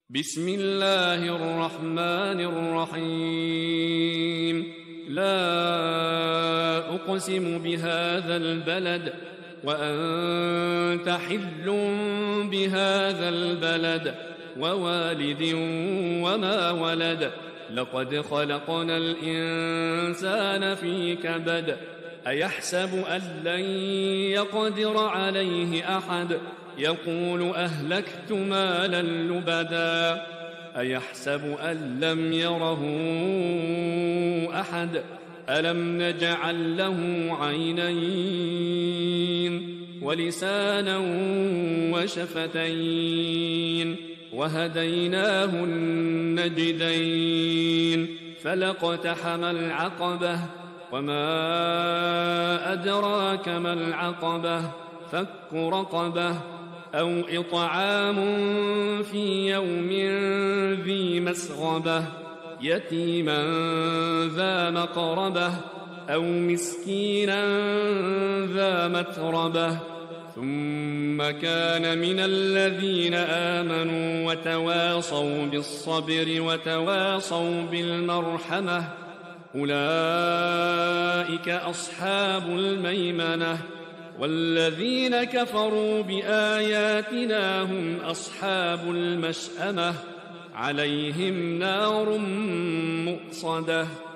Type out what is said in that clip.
بسم الله الرحمن الرحيم لا أقسم بهذا البلد وأنت حل بهذا البلد ووالد وما ولد لقد خلقنا الإنسان في كبد أيحسب أن لن يقدر عليه أحد يقول أهلكت مالا لبدا أيحسب أن لم يره أحد ألم نجعل له عينين ولسانا وشفتين وهديناه النجدين فلاقتحم العقبة وما أدراك ما العقبة فك رقبة أو إطعام في يوم ذي مسغبة يتيما ذا مقربة أو مسكينا ذا متربة ثم كان من الذين آمنوا وتواصوا بالصبر وتواصوا بالمرحمة أولئك أصحاب الميمنة والذين كفروا بآياتنا هم أصحاب المشأمة عليهم نار مؤصدة